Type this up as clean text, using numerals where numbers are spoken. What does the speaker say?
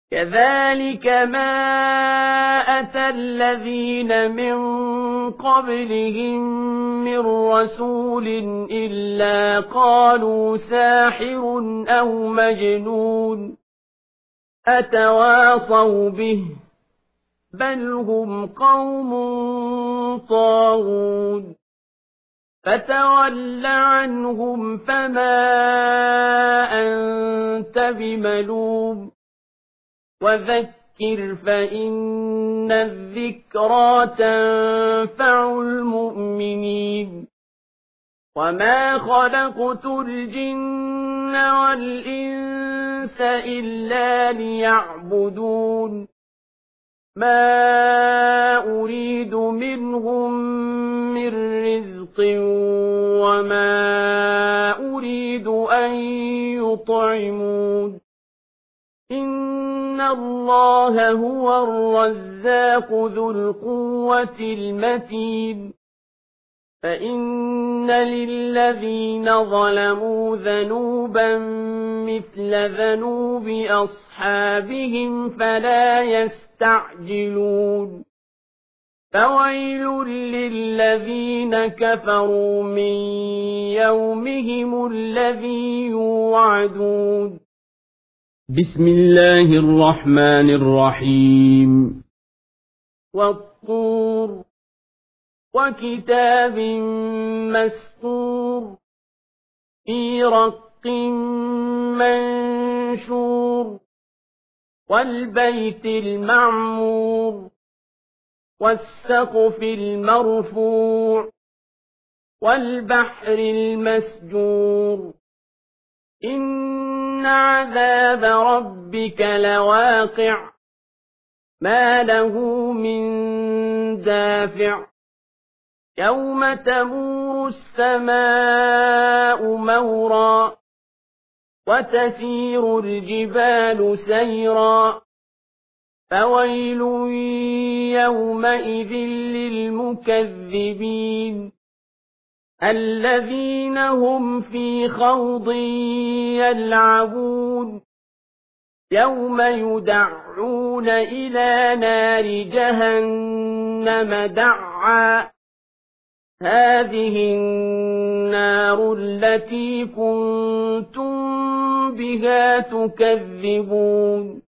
كذلك ما أتى الذين من قبلهم من رسول إلا قالوا ساحر أو مجنون أتواصوا به بل هم قوم طاغون فتول عنهم فما أنت بملوم وذكر فإن الذكرى تنفع المؤمنين وما خلقت الجن والإنس إلا ليعبدون ما أريد منهم من رزق وما أريد أن يطعمون إن الله هو الرزاق ذو القوة المتين فإن للذين ظلموا ذنوبا مثل ذنوب أصحابهم فلا يستعجلون فويل للذين كفروا من يومهم الذي يوعدون بسم الله الرحمن الرحيم والطور وكتاب مسطور في رق منشور والبيت المعمور والسقف المرفوع والبحر المسجور إن عذاب ربك لواقع ما له من دافع يوم تمور السماء مورا وتسير الجبال سيرا فويل يومئذ للمكذبين الذين هم في خوض يلعبون يوم يدعون إلى نار جهنم دعا هذه النار التي كنتم بها تكذبون